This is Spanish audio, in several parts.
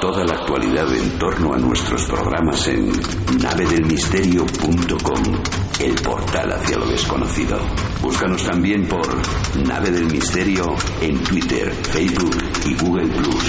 Toda la actualidad en torno a nuestros programas en navedelmisterio.com, el portal hacia lo desconocido. Búscanos también por Nave del Misterio en Twitter, Facebook y Google+.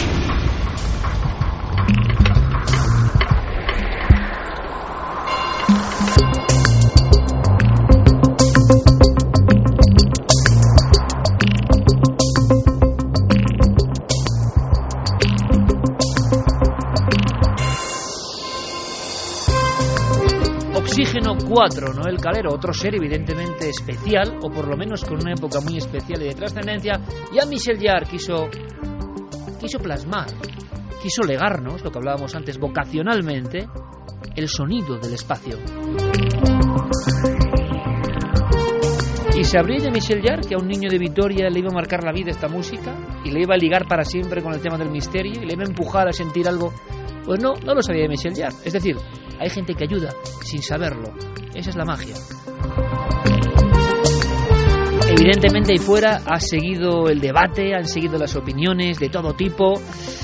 Oxígeno 4, Noel Calero, otro ser evidentemente especial, o por lo menos con una época muy especial y de trascendencia. Jean-Michel Jarre quiso plasmar, quiso legarnos, lo que hablábamos antes, vocacionalmente, el sonido del espacio. Y sabría Jean-Michel Jarre que a un niño de Vitoria le iba a marcar la vida esta música, y le iba a ligar para siempre con el tema del misterio, y le iba a empujar a sentir algo. Pues no lo sabía Jean-Michel Jarre. Es decir, hay gente que ayuda sin saberlo. Esa es la magia. Evidentemente ahí fuera ha seguido el debate, han seguido las opiniones de todo tipo,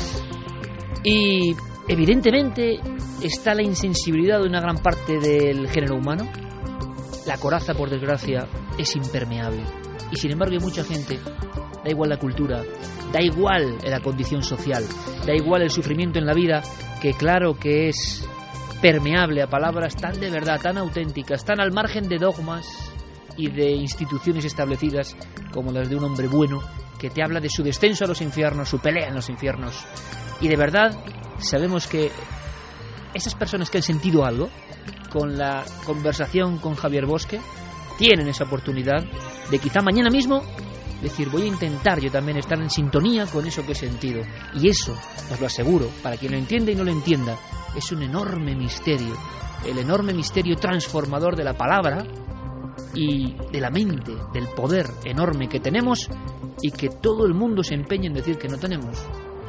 y evidentemente está la insensibilidad de una gran parte del género humano. La coraza, por desgracia, es impermeable, y sin embargo hay mucha gente, da igual la cultura, da igual la condición social, da igual el sufrimiento en la vida, que claro que es permeable a palabras tan de verdad, tan auténticas, tan al margen de dogmas y de instituciones establecidas como las de un hombre bueno que te habla de su descenso a los infiernos, su pelea en los infiernos. Y de verdad sabemos que esas personas que han sentido algo con la conversación con Javier Bosque tienen esa oportunidad de quizá mañana mismo decir, voy a intentar yo también estar en sintonía con eso que he sentido. Y eso, os lo aseguro, para quien lo entienda y no lo entienda, es un enorme misterio, el enorme misterio transformador de la palabra y de la mente, del poder enorme que tenemos y que todo el mundo se empeña en decir que no tenemos.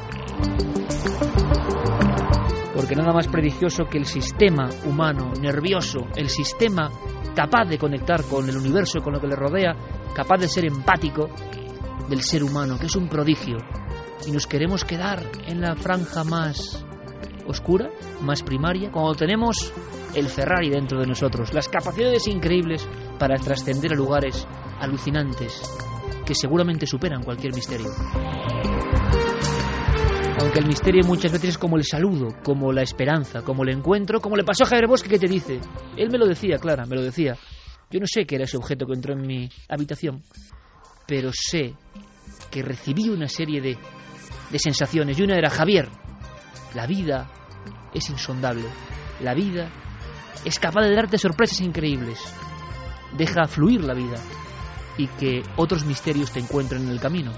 Porque nada más prodigioso que el sistema humano, nervioso, el sistema capaz de conectar con el universo, con lo que le rodea, capaz de ser empático del ser humano, que es un prodigio. Y nos queremos quedar en la franja más oscura, más primaria, cuando tenemos el Ferrari dentro de nosotros, las capacidades increíbles para trascender a lugares alucinantes que seguramente superan cualquier misterio. Aunque el misterio muchas veces es como el saludo, como la esperanza, como el encuentro, como le pasó a Javier Bosque, que te dice, él me lo decía, Clara, me lo decía, yo no sé qué era ese objeto que entró en mi habitación, pero sé que recibí una serie de sensaciones, y una era, Javier, la vida es insondable, la vida es capaz de darte sorpresas increíbles, deja fluir la vida y que otros misterios te encuentren en el camino.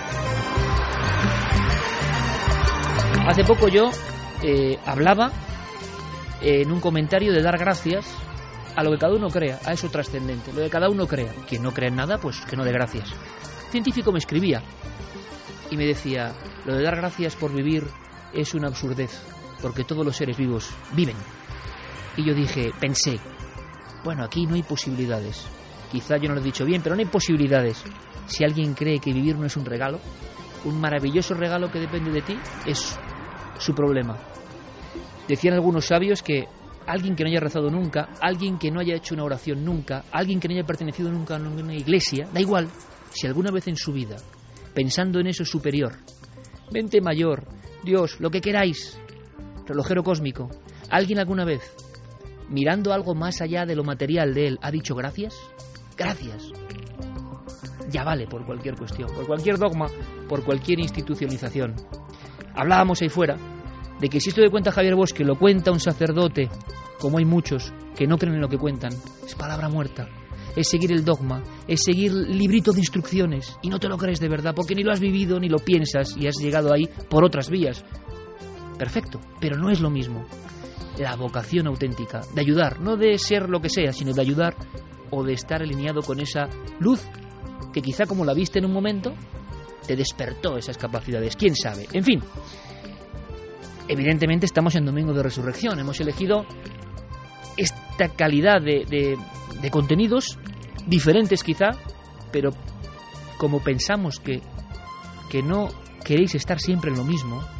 Hace poco yo hablaba en un comentario de dar gracias a lo que cada uno crea, a eso trascendente, lo que cada uno crea. Quien no cree en nada, pues que no dé gracias. Un científico me escribía y me decía, lo de dar gracias por vivir es una absurdez, porque todos los seres vivos viven. Y yo pensé, bueno, aquí no hay posibilidades. Quizá yo no lo he dicho bien, pero no hay posibilidades. Si alguien cree que vivir no es un regalo, un maravilloso regalo que depende de ti, es su problema. Decían algunos sabios que alguien que no haya rezado nunca, alguien que no haya hecho una oración nunca, alguien que no haya pertenecido nunca a una iglesia, da igual, si alguna vez en su vida, pensando en eso superior, mente mayor, Dios, lo que queráis, relojero cósmico, alguien alguna vez, mirando algo más allá de lo material de él, ha dicho gracias, gracias, ya vale por cualquier cuestión, por cualquier dogma, por cualquier institucionalización. Hablábamos ahí fuera de que si esto que cuenta Javier Bosque lo cuenta un sacerdote, como hay muchos que no creen en lo que cuentan, es palabra muerta, es seguir el dogma, es seguir librito de instrucciones, y no te lo crees de verdad, porque ni lo has vivido ni lo piensas y has llegado ahí por otras vías. Perfecto, pero no es lo mismo. La vocación auténtica de ayudar, no de ser lo que sea, sino de ayudar o de estar alineado con esa luz que quizá como la viste en un momento te despertó esas capacidades, quién sabe. En fin, evidentemente estamos en Domingo de Resurrección, hemos elegido esta calidad de contenidos diferentes quizá, pero como pensamos que no queréis estar siempre en lo mismo,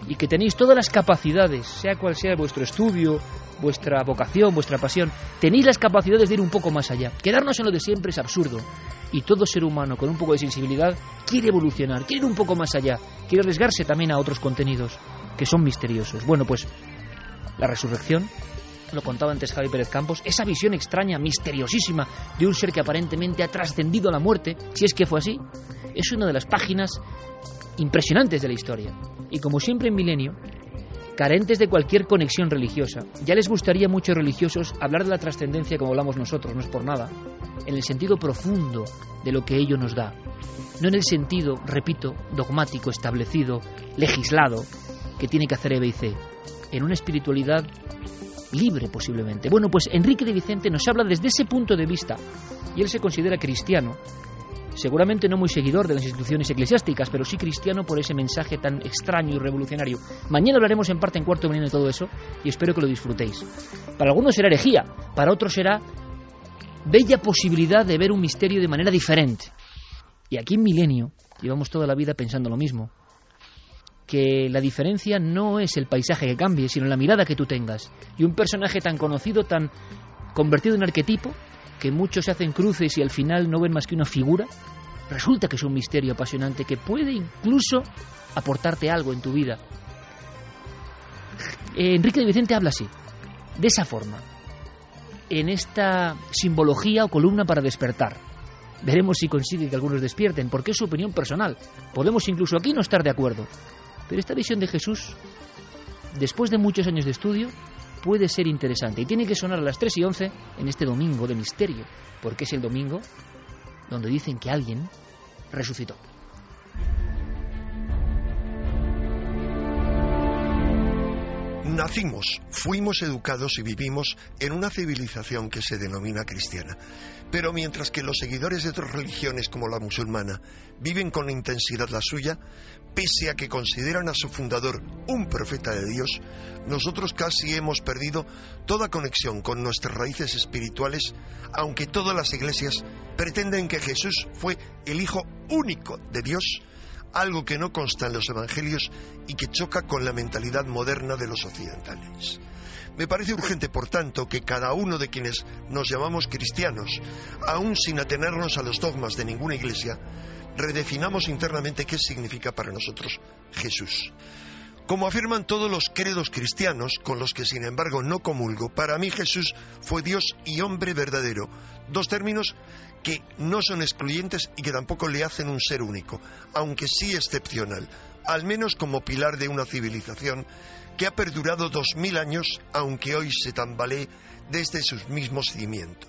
y que tenéis todas las capacidades, sea cual sea vuestro estudio, vuestra vocación, vuestra pasión, tenéis las capacidades de ir un poco más allá. Quedarnos en lo de siempre es absurdo, y todo ser humano con un poco de sensibilidad quiere evolucionar, quiere ir un poco más allá, quiere arriesgarse también a otros contenidos que son misteriosos. Bueno, pues la resurrección, lo contaba antes Javi Pérez Campos, esa visión extraña, misteriosísima de un ser que aparentemente ha trascendido a la muerte, si es que fue así, es una de las páginas impresionantes de la historia. Y como siempre en Milenio, carentes de cualquier conexión religiosa, ya les gustaría a muchos religiosos hablar de la trascendencia como hablamos nosotros, no es por nada, en el sentido profundo de lo que ello nos da, no en el sentido, repito, dogmático, establecido, legislado, que tiene que hacer EBC, en una espiritualidad libre posiblemente. Bueno, pues Enrique de Vicente nos habla desde ese punto de vista, y él se considera cristiano, seguramente no muy seguidor de las instituciones eclesiásticas, pero sí cristiano por ese mensaje tan extraño y revolucionario. Mañana hablaremos en parte en Cuarto Milenio de todo eso, y espero que lo disfrutéis. Para algunos será herejía, para otros será bella posibilidad de ver un misterio de manera diferente. Y aquí en Milenio llevamos toda la vida pensando lo mismo, que la diferencia no es el paisaje que cambie, sino la mirada que tú tengas. Y un personaje tan conocido, tan convertido en arquetipo, que muchos se hacen cruces y al final no ven más que una figura, resulta que es un misterio apasionante que puede incluso aportarte algo en tu vida. Enrique de Vicente habla así, de esa forma, en esta simbología o columna para despertar. Veremos si consigue que algunos despierten, porque es su opinión personal. Podemos incluso aquí no estar de acuerdo. Pero esta visión de Jesús, después de muchos años de estudio, puede ser interesante. Y tiene que sonar a las 3:11 en este domingo de misterio, porque es el domingo donde dicen que alguien resucitó. Nacimos, fuimos educados y vivimos en una civilización que se denomina cristiana. Pero mientras que los seguidores de otras religiones como la musulmana viven con intensidad la suya, pese a que consideran a su fundador un profeta de Dios, nosotros casi hemos perdido toda conexión con nuestras raíces espirituales, aunque todas las iglesias pretenden que Jesús fue el Hijo único de Dios, algo que no consta en los evangelios y que choca con la mentalidad moderna de los occidentales. Me parece urgente, por tanto, que cada uno de quienes nos llamamos cristianos, aún sin atenernos a los dogmas de ninguna iglesia, redefinamos internamente qué significa para nosotros Jesús. Como afirman todos los credos cristianos, con los que sin embargo no comulgo, para mí Jesús fue Dios y hombre verdadero, dos términos que no son excluyentes y que tampoco le hacen un ser único, aunque sí excepcional, al menos como pilar de una civilización que ha perdurado 2000 años, aunque hoy se tambalee desde sus mismos cimientos.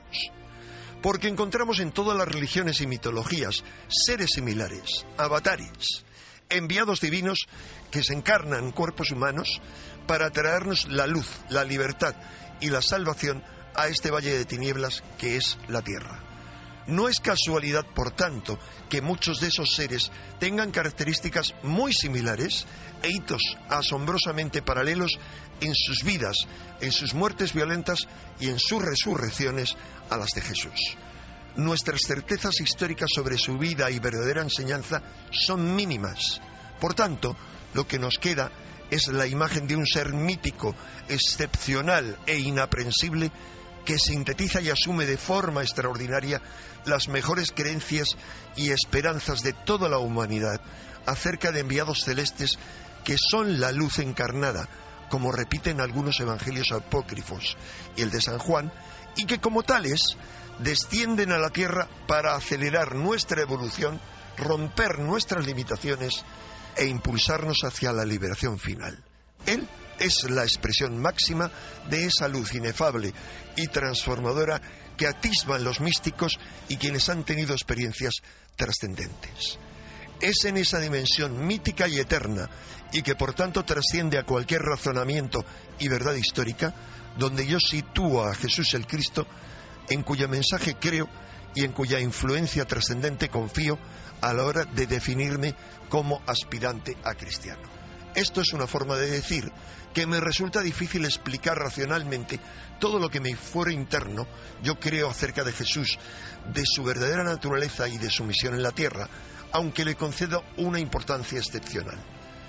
Porque encontramos en todas las religiones y mitologías seres similares, avatares, enviados divinos que se encarnan en cuerpos humanos para traernos la luz, la libertad y la salvación a este valle de tinieblas que es la tierra. No es casualidad, por tanto, que muchos de esos seres tengan características muy similares e hitos asombrosamente paralelos en sus vidas, en sus muertes violentas y en sus resurrecciones a las de Jesús. Nuestras certezas históricas sobre su vida y verdadera enseñanza son mínimas. Por tanto, lo que nos queda es la imagen de un ser mítico, excepcional e inaprensible que sintetiza y asume de forma extraordinaria las mejores creencias y esperanzas de toda la humanidad acerca de enviados celestes que son la luz encarnada, como repiten algunos evangelios apócrifos y el de San Juan, y que como tales descienden a la tierra para acelerar nuestra evolución, romper nuestras limitaciones e impulsarnos hacia la liberación final. Él es la expresión máxima de esa luz inefable y transformadora que atisban los místicos y quienes han tenido experiencias trascendentes. Es en esa dimensión mítica y eterna, y que por tanto trasciende a cualquier razonamiento y verdad histórica, donde yo sitúo a Jesús el Cristo, en cuyo mensaje creo y en cuya influencia trascendente confío a la hora de definirme como aspirante a cristiano. Esto es una forma de decir que me resulta difícil explicar racionalmente todo lo que mi fuero interno yo creo acerca de Jesús, de su verdadera naturaleza y de su misión en la tierra, aunque le concedo una importancia excepcional.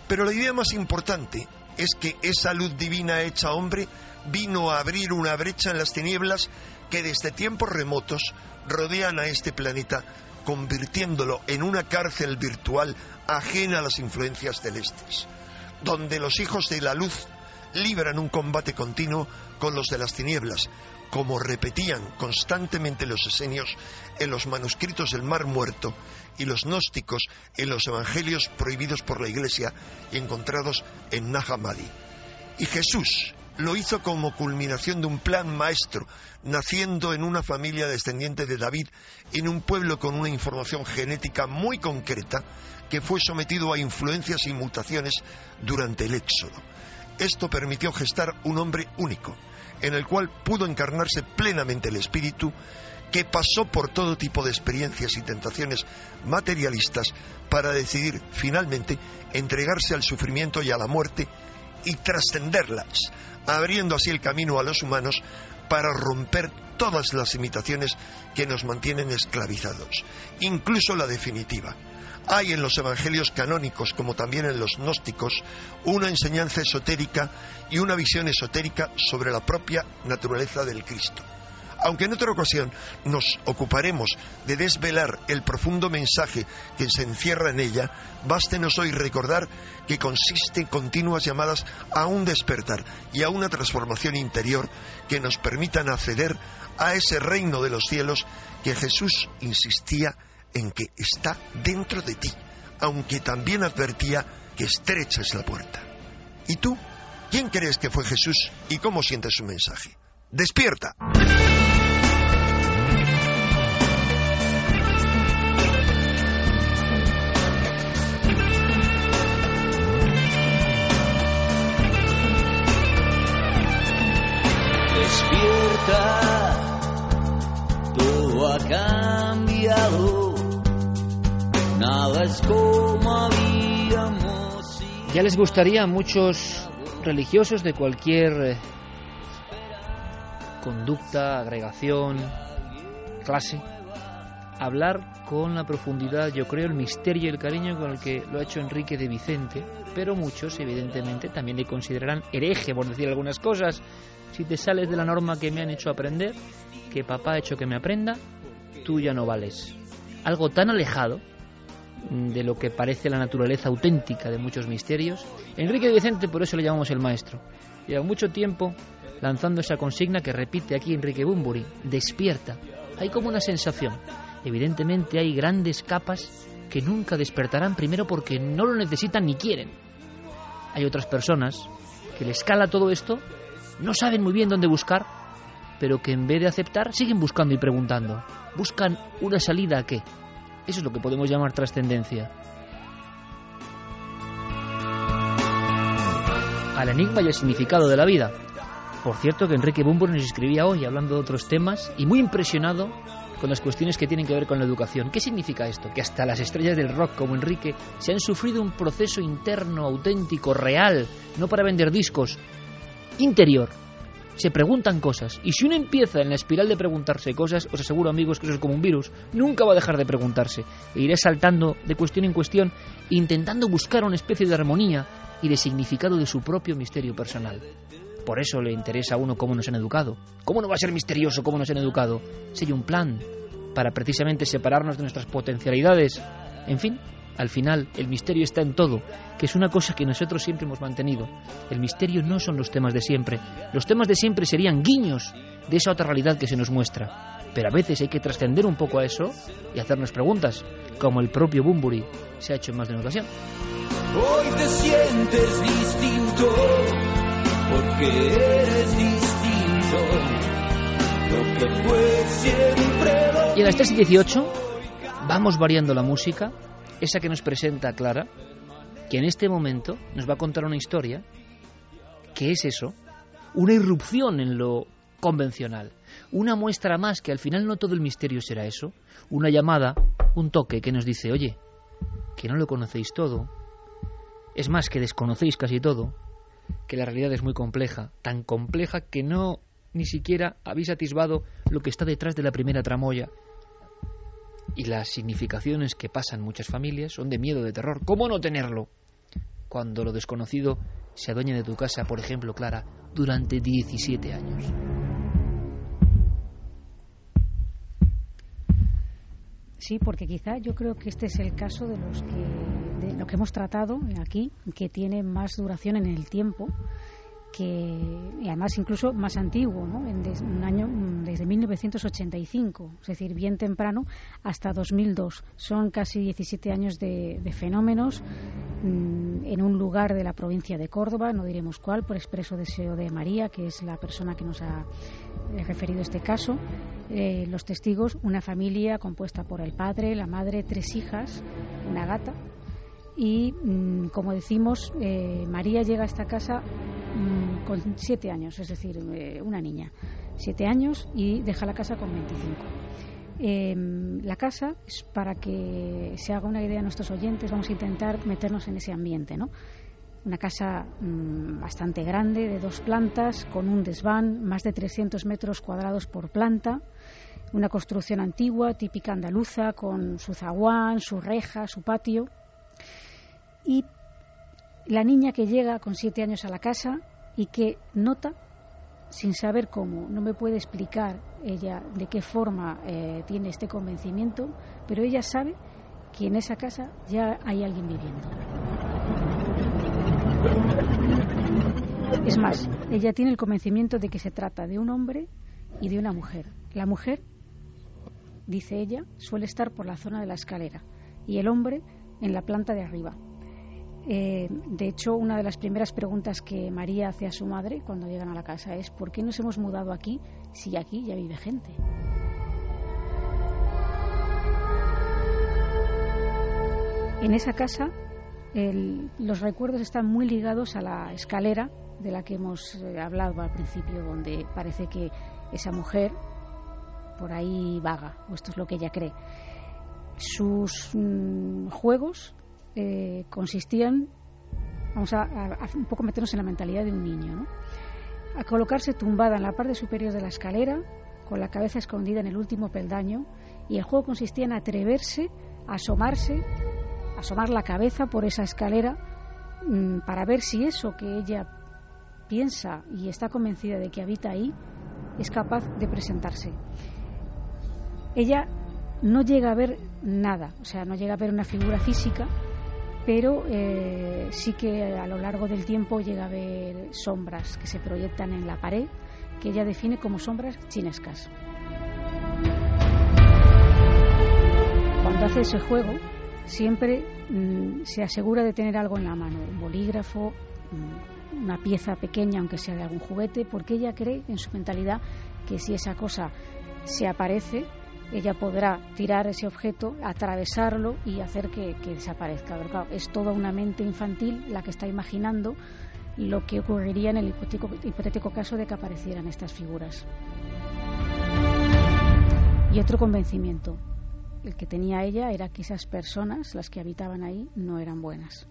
Pero la idea más importante es que esa luz divina hecha hombre vino a abrir una brecha en las tinieblas que desde tiempos remotos rodean a este planeta, convirtiéndolo en una cárcel virtual ajena a las influencias celestes, donde los hijos de la luz libran un combate continuo con los de las tinieblas, como repetían constantemente los esenios en los manuscritos del Mar Muerto y los gnósticos en los evangelios prohibidos por la Iglesia y encontrados en Nag Hammadi. Y Jesús lo hizo como culminación de un plan maestro, naciendo en una familia descendiente de David, en un pueblo con una información genética muy concreta, que fue sometido a influencias y mutaciones durante el Éxodo. Esto permitió gestar un hombre único, en el cual pudo encarnarse plenamente el espíritu, que pasó por todo tipo de experiencias y tentaciones materialistas para decidir finalmente entregarse al sufrimiento y a la muerte y trascenderlas, abriendo así el camino a los humanos para romper todas las limitaciones que nos mantienen esclavizados, incluso la definitiva. Hay en los evangelios canónicos, como también en los gnósticos, una enseñanza esotérica y una visión esotérica sobre la propia naturaleza del Cristo. Aunque en otra ocasión nos ocuparemos de desvelar el profundo mensaje que se encierra en ella, bástenos hoy recordar que consiste en continuas llamadas a un despertar y a una transformación interior que nos permitan acceder a ese reino de los cielos que Jesús insistía en que está dentro de ti, aunque también advertía que estrecha es la puerta. ¿Y tú? ¿Quién crees que fue Jesús y cómo sientes su mensaje? ¡Despierta! Despierta, todo ha cambiado, nada es como habíamos. Ya les gustaría a muchos religiosos de cualquier conducta, agregación, clase, hablar con la profundidad, yo creo, el misterio y el cariño con el que lo ha hecho Enrique de Vicente, pero muchos evidentemente también le considerarán hereje por decir algunas cosas. Si te sales de la norma que me han hecho aprender, que papá ha hecho que me aprenda, tú ya no vales. Algo tan alejado de lo que parece la naturaleza auténtica de muchos misterios. Enrique de Vicente, por eso le llamamos el maestro. Lleva mucho tiempo lanzando esa consigna que repite aquí Enrique Bunbury: despierta. Hay como una sensación. Evidentemente hay grandes capas que nunca despertarán, primero porque no lo necesitan ni quieren. Hay otras personas que les cala todo esto, no saben muy bien dónde buscar, pero que en vez de aceptar siguen buscando y preguntando. Buscan una salida a qué. Eso es lo que podemos llamar trascendencia. Al enigma y al significado de la vida. Por cierto, que Enrique Bunbury nos escribía hoy hablando de otros temas y muy impresionado con las cuestiones que tienen que ver con la educación. ¿Qué significa esto? Que hasta las estrellas del rock como Enrique se han sufrido un proceso interno, auténtico, real, no para vender discos, interior. Se preguntan cosas, y si uno empieza en la espiral de preguntarse cosas, os aseguro, amigos, que eso es como un virus, nunca va a dejar de preguntarse, e iré saltando de cuestión en cuestión, intentando buscar una especie de armonía y de significado de su propio misterio personal. Por eso le interesa a uno cómo nos han educado. ¿Cómo no va a ser misterioso cómo nos han educado? Si hay un plan para precisamente separarnos de nuestras potencialidades. En fin, al final, el misterio está en todo, que es una cosa que nosotros siempre hemos mantenido. El misterio no son los temas de siempre. Los temas de siempre serían guiños de esa otra realidad que se nos muestra. Pero a veces hay que trascender un poco a eso y hacernos preguntas, como el propio Bunbury se ha hecho en más de una ocasión. Hoy te sientes distinto, porque eres distinto. Lo que fue siempre. Y a las 3:18 vamos variando la música. Esa que nos presenta Clara, que en este momento nos va a contar una historia. ¿Qué es eso? Una irrupción en lo convencional. Una muestra más que al final no todo el misterio será eso. Una llamada, un toque que nos dice: oye, que no lo conocéis todo. Es más, que desconocéis casi todo. Que la realidad es muy compleja. Tan compleja que no ni siquiera habéis atisbado lo que está detrás de la primera tramoya. Y las significaciones que pasan muchas familias son de miedo, de terror. ¿Cómo no tenerlo? cuando lo desconocido se adueña de tu casa, por ejemplo, Clara, durante 17 años? Sí, porque quizá yo creo que este es el caso de lo que hemos tratado aquí, que tiene más duración en el tiempo, y además incluso más antiguo, ¿no? Desde 1985, es decir, bien temprano, hasta 2002. Son casi 17 años de fenómenos en un lugar de la provincia de Córdoba, no diremos cuál, por expreso deseo de María, que es la persona que nos ha referido este caso. Los testigos, una familia compuesta por el padre, la madre, 3 hijas, una gata. Y, como decimos, María llega a esta casa con 7 años, es decir, una niña, 7 años, y deja la casa con 25. La casa, es para que se haga una idea a nuestros oyentes, vamos a intentar meternos en ese ambiente, ¿no? Una casa bastante grande, de 2 plantas, con un desván, más de 300 metros cuadrados por planta, una construcción antigua, típica andaluza, con su zaguán, su reja, su patio. Y la niña que llega con 7 años a la casa y que nota, sin saber cómo, no me puede explicar ella de qué forma tiene este convencimiento, pero ella sabe que en esa casa ya hay alguien viviendo. Es más, ella tiene el convencimiento de que se trata de un hombre y de una mujer. La mujer, dice ella, suele estar por la zona de la escalera y el hombre en la planta de arriba. De hecho, una de las primeras preguntas que María hace a su madre cuando llegan a la casa es: ¿por qué nos hemos mudado aquí si aquí ya vive gente? En esa casa los recuerdos están muy ligados a la escalera de la que hemos hablado al principio, donde parece que esa mujer por ahí vaga, o esto es lo que ella cree. Sus juegos consistían, vamos a un poco meternos en la mentalidad de un niño, ¿no? A colocarse tumbada en la parte superior de la escalera, con la cabeza escondida en el último peldaño, y el juego consistía en atreverse a asomar la cabeza por esa escalera para ver si eso que ella piensa y está convencida de que habita ahí es capaz de presentarse. Ella no llega a ver nada, o sea, no llega a ver una figura física, pero sí que a lo largo del tiempo llega a ver sombras que se proyectan en la pared, que ella define como sombras chinescas. Cuando hace ese juego, siempre se asegura de tener algo en la mano, un bolígrafo, una pieza pequeña, aunque sea de algún juguete, porque ella cree en su mentalidad que si esa cosa se aparece, ella podrá tirar ese objeto, atravesarlo y hacer que desaparezca. Pero claro, es toda una mente infantil la que está imaginando lo que ocurriría en el hipotético caso de que aparecieran estas figuras. Y otro convencimiento, el que tenía ella, era que esas personas, las que habitaban ahí, no eran buenas.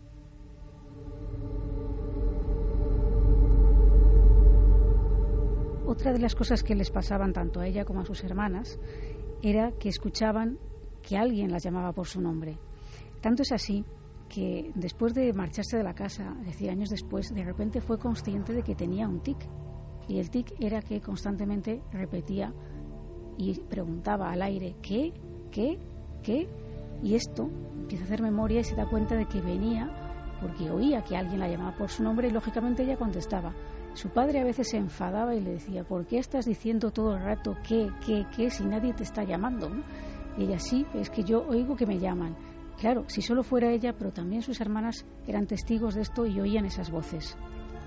Otra de las cosas que les pasaban tanto a ella como a sus hermanas era que escuchaban que alguien las llamaba por su nombre. Tanto es así que después de marcharse de la casa, es decir, años después, de repente fue consciente de que tenía un tic. Y el tic era que constantemente repetía y preguntaba al aire: ¿qué? ¿Qué? ¿Qué? Y esto empieza a hacer memoria y se da cuenta de que venía porque oía que alguien la llamaba por su nombre y lógicamente ella contestaba. Su padre a veces se enfadaba y le decía: ¿por qué estás diciendo todo el rato qué, si nadie te está llamando, ¿no? Y ella: sí, es que yo oigo que me llaman. Claro, si solo fuera ella, pero también sus hermanas eran testigos de esto y oían esas voces.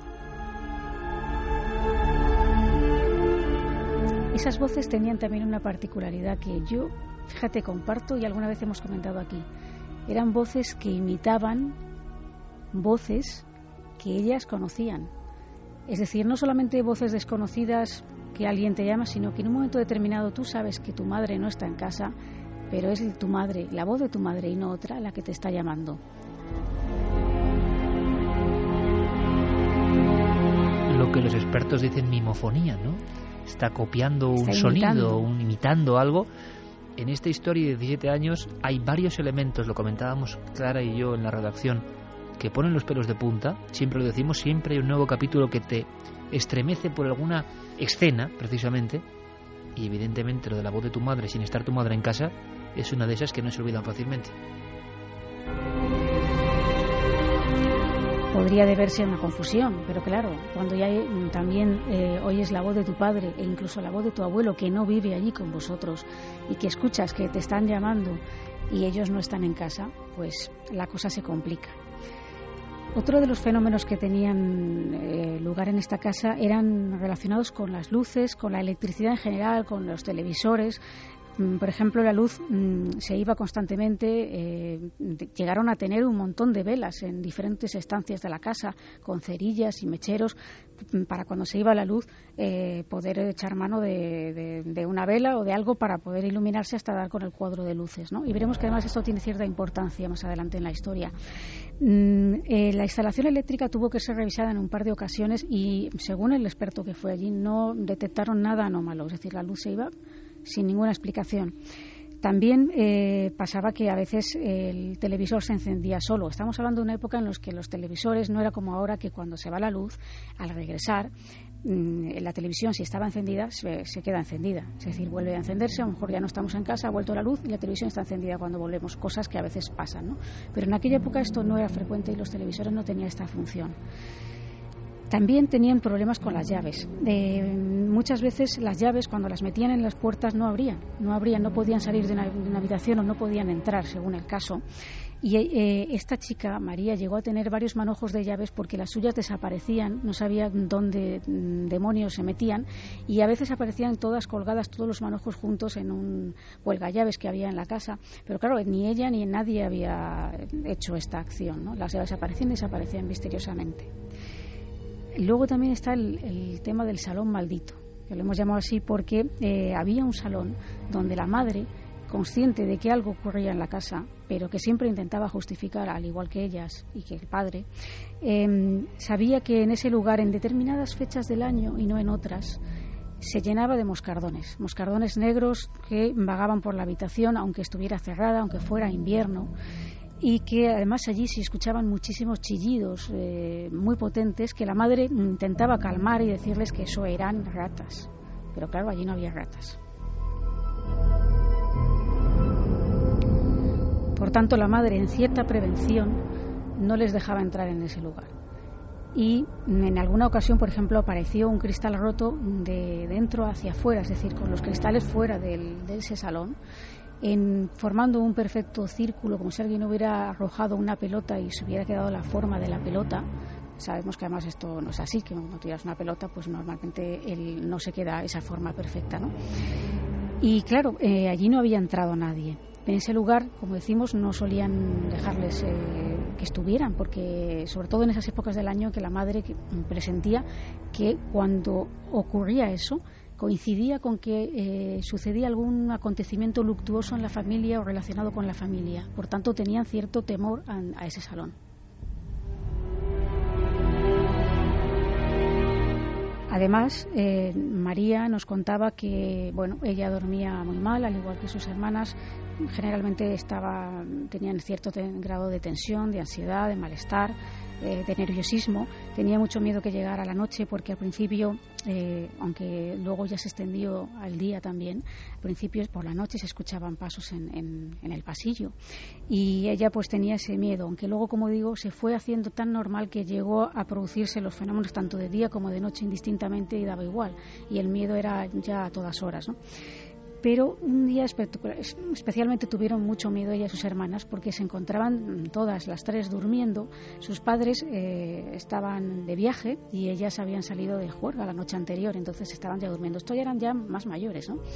Esas voces tenían también una particularidad que yo, fíjate, comparto y alguna vez hemos comentado aquí. Eran voces que imitaban voces que ellas conocían. Es decir, no solamente voces desconocidas que alguien te llama, sino que en un momento determinado tú sabes que tu madre no está en casa, pero es tu madre, la voz de tu madre y no otra, la que te está llamando. Lo que los expertos dicen mimofonía, ¿no? Está copiando un sonido, imitando algo. En esta historia de 17 años hay varios elementos, lo comentábamos Clara y yo en la redacción, que ponen los pelos de punta, siempre lo decimos, siempre hay un nuevo capítulo que te estremece por alguna escena, precisamente, y evidentemente lo de la voz de tu madre sin estar tu madre en casa es una de esas que no se olvidan fácilmente. Podría deberse a una confusión, pero claro, cuando ya también oyes la voz de tu padre e incluso la voz de tu abuelo que no vive allí con vosotros y que escuchas que te están llamando y ellos no están en casa, pues la cosa se complica. Otro de los fenómenos que tenían lugar en esta casa eran relacionados con las luces, con la electricidad en general, con los televisores. Por ejemplo, la luz se iba constantemente, llegaron a tener un montón de velas en diferentes estancias de la casa, con cerillas y mecheros, para cuando se iba la luz poder echar mano de una vela o de algo para poder iluminarse hasta dar con el cuadro de luces, ¿no? Y veremos que además esto tiene cierta importancia más adelante en la historia. La instalación eléctrica tuvo que ser revisada en un par de ocasiones y, según el experto que fue allí, no detectaron nada anómalo, es decir, la luz se iba sin ninguna explicación. También pasaba que a veces el televisor se encendía solo. Estamos hablando de una época en la que los televisores no era como ahora, que cuando se va la luz, al regresar, la televisión, si estaba encendida, se queda encendida. Es decir, vuelve a encenderse, a lo mejor ya no estamos en casa, ha vuelto la luz y la televisión está encendida cuando volvemos, cosas que a veces pasan, ¿no? Pero en aquella época esto no era frecuente y los televisores no tenían esta función. También tenían problemas con las llaves. Muchas veces las llaves, cuando las metían en las puertas, no abrían, no podían salir de una habitación o no podían entrar, según el caso. Y esta chica, María, llegó a tener varios manojos de llaves porque las suyas desaparecían, no sabía dónde demonios se metían, y a veces aparecían todas colgadas, todos los manojos juntos en un cuelgallaves que había en la casa. Pero claro, ni ella ni nadie había hecho esta acción, ¿no? Las llaves aparecían y desaparecían misteriosamente. Luego también está el tema del salón maldito, que lo hemos llamado así porque había un salón donde la madre, consciente de que algo ocurría en la casa, pero que siempre intentaba justificar, al igual que ellas y que el padre, sabía que en ese lugar, en determinadas fechas del año y no en otras, se llenaba de moscardones negros que vagaban por la habitación, aunque estuviera cerrada, aunque fuera invierno, y que además allí se escuchaban muchísimos chillidos muy potentes que la madre intentaba calmar y decirles que eso eran ratas, pero claro, allí no había ratas. Por tanto, la madre, en cierta prevención, no les dejaba entrar en ese lugar. Y en alguna ocasión, por ejemplo, apareció un cristal roto de dentro hacia afuera, es decir, con los cristales fuera de ese salón, formando un perfecto círculo, como si alguien hubiera arrojado una pelota y se hubiera quedado la forma de la pelota. Sabemos que además esto no es así, que cuando tiras una pelota, pues normalmente no se queda esa forma perfecta, ¿no? Y claro, allí no había entrado nadie. En ese lugar, como decimos, no solían dejarles que estuvieran, porque sobre todo en esas épocas del año que la madre presentía que cuando ocurría eso, coincidía con que sucedía algún acontecimiento luctuoso en la familia o relacionado con la familia. Por tanto, tenían cierto temor a ese salón. Además, María nos contaba que, ella dormía muy mal, al igual que sus hermanas. Generalmente tenían cierto grado de tensión, de ansiedad, de malestar, de nerviosismo. Tenía mucho miedo que llegara la noche porque al principio, aunque luego ya se extendió al día también, al principio por la noche se escuchaban pasos en el pasillo y ella pues tenía ese miedo, aunque luego, como digo, se fue haciendo tan normal que llegó a producirse los fenómenos tanto de día como de noche indistintamente y daba igual, y el miedo era ya a todas horas, ¿no? Pero un día especialmente tuvieron mucho miedo ella y sus hermanas porque se encontraban todas las tres durmiendo. Sus padres estaban de viaje y ellas habían salido de juerga la noche anterior, entonces estaban ya durmiendo. Estos ya eran ya más mayores, ¿no?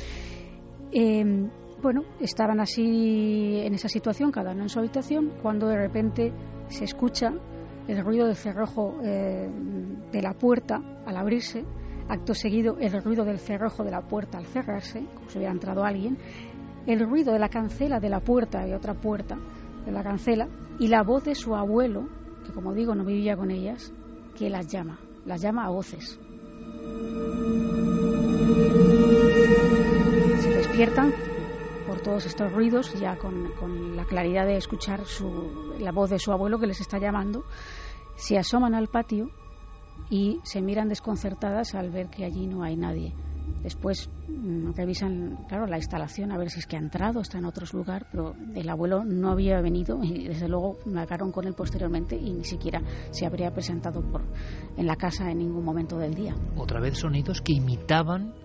Estaban así en esa situación, cada uno en su habitación, cuando de repente se escucha el ruido del cerrojo de la puerta al abrirse. Acto seguido, el ruido del cerrojo de la puerta al cerrarse, como si hubiera entrado alguien, el ruido de la cancela de la puerta y otra puerta de la cancela, y la voz de su abuelo, que como digo no vivía con ellas, que las llama a voces. Se despiertan por todos estos ruidos, ya con la claridad de escuchar la voz de su abuelo que les está llamando, se asoman al patio y se miran desconcertadas al ver que allí no hay nadie. Después revisan, claro, la instalación a ver si es que ha entrado, está en otro lugar, pero el abuelo no había venido y desde luego me hablaron con él posteriormente y ni siquiera se habría presentado en la casa en ningún momento del día. Otra vez sonidos que imitaban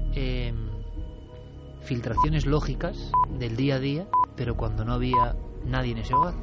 filtraciones lógicas del día a día, pero cuando no había nadie en ese hogar.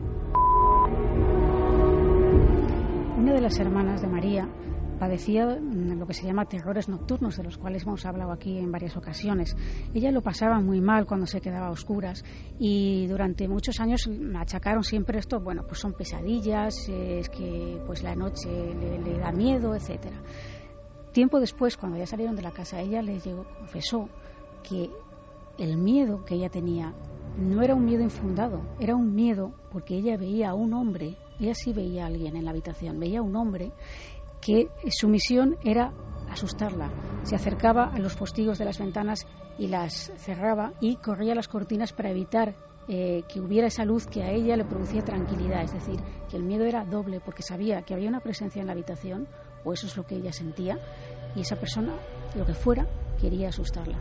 Una de las hermanas de María padecía lo que se llama terrores nocturnos, de los cuales hemos hablado aquí en varias ocasiones. Ella lo pasaba muy mal cuando se quedaba a oscuras y durante muchos años me achacaron siempre esto, bueno, pues son pesadillas, es que pues la noche le da miedo, etcétera. Tiempo después, cuando ya salieron de la casa, ella confesó que el miedo que ella tenía no era un miedo infundado, era un miedo porque ella veía a un hombre, ella sí veía a alguien en la habitación, veía a un hombre que su misión era asustarla. Se acercaba a los postigos de las ventanas y las cerraba y corría las cortinas para evitar que hubiera esa luz que a ella le producía tranquilidad. Es decir, que el miedo era doble porque sabía que había una presencia en la habitación, o eso es lo que ella sentía, y esa persona, lo que fuera, quería asustarla.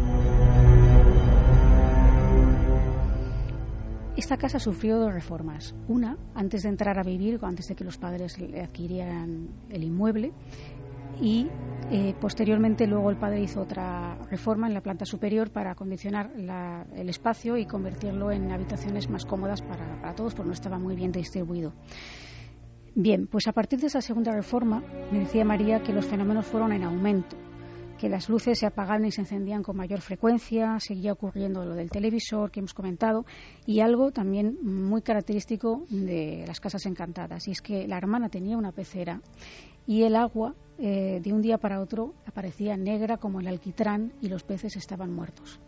Esta casa sufrió 2 reformas. Una, antes de entrar a vivir, antes de que los padres adquirieran el inmueble, y posteriormente luego el padre hizo otra reforma en la planta superior para acondicionar el espacio y convertirlo en habitaciones más cómodas para todos, porque no estaba muy bien distribuido. Bien, pues a partir de esa segunda reforma me decía María que los fenómenos fueron en aumento, que las luces se apagaban y se encendían con mayor frecuencia, seguía ocurriendo lo del televisor que hemos comentado, y algo también muy característico de las casas encantadas, y es que la hermana tenía una pecera y el agua de un día para otro aparecía negra como el alquitrán y los peces estaban muertos.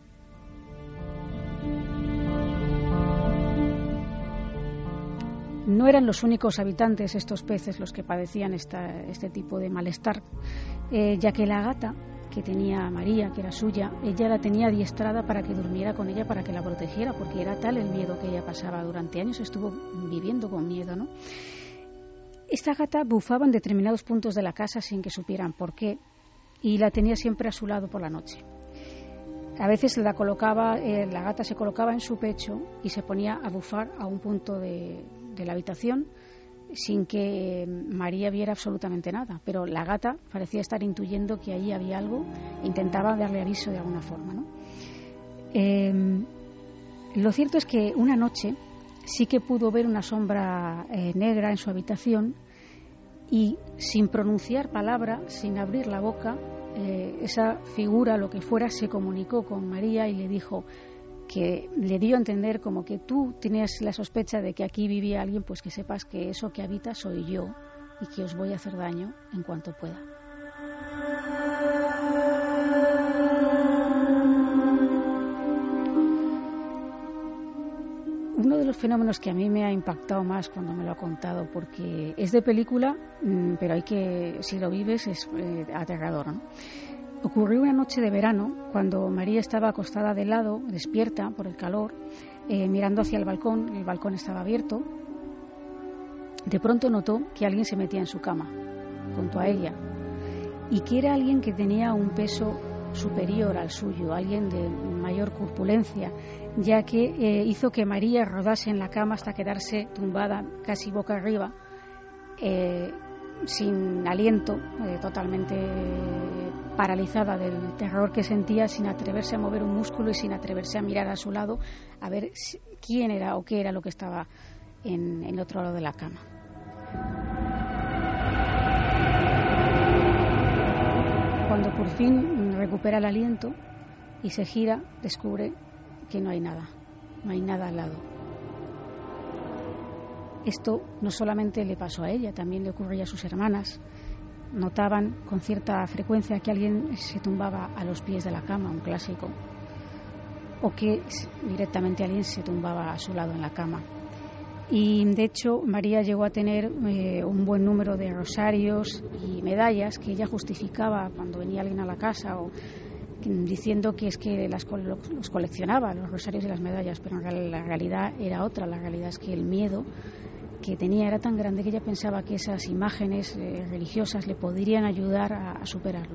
No eran los únicos habitantes, estos peces, los que padecían este tipo de malestar, ya que la gata que tenía María, que era suya, ella la tenía adiestrada para que durmiera con ella, para que la protegiera, porque era tal el miedo que ella pasaba. Durante años estuvo viviendo con miedo, ¿no? Esta gata bufaba en determinados puntos de la casa sin que supieran por qué, y la tenía siempre a su lado por la noche. A veces la gata se colocaba en su pecho y se ponía a bufar a un punto de la habitación sin que María viera absolutamente nada, pero la gata parecía estar intuyendo que ahí había algo, intentaba darle aviso de alguna forma, ¿no? Lo cierto es que una noche sí que pudo ver una sombra negra en su habitación y sin pronunciar palabra, sin abrir la boca, esa figura, lo que fuera, se comunicó con María y le dijo, que le dio a entender como que tú tenías la sospecha de que aquí vivía alguien, pues que sepas que eso que habita soy yo y que os voy a hacer daño en cuanto pueda. Uno de los fenómenos que a mí me ha impactado más cuando me lo ha contado, porque es de película, pero si lo vives es aterrador, ¿no? Ocurrió una noche de verano cuando María estaba acostada de lado, despierta por el calor, mirando hacia el balcón estaba abierto. De pronto notó que alguien se metía en su cama, junto a ella, y que era alguien que tenía un peso superior al suyo, alguien de mayor corpulencia, ya que hizo que María rodase en la cama hasta quedarse tumbada casi boca arriba, sin aliento, totalmente paralizada del terror que sentía, sin atreverse a mover un músculo y sin atreverse a mirar a su lado a ver quién era o qué era lo que estaba en el otro lado de la cama. Cuando por fin recupera el aliento y se gira, descubre que no hay nada al lado. Esto no solamente le pasó a ella, también le ocurría a sus hermanas. Notaban con cierta frecuencia que alguien se tumbaba a los pies de la cama, un clásico, o que directamente alguien se tumbaba a su lado en la cama. Y de hecho María llegó a tener un buen número de rosarios y medallas que ella justificaba cuando venía alguien a la casa, diciendo que es que los coleccionaba, los rosarios y las medallas, pero la realidad era otra. La realidad es que el miedo que tenía era tan grande que ella pensaba que esas imágenes religiosas le podrían ayudar a superarlo.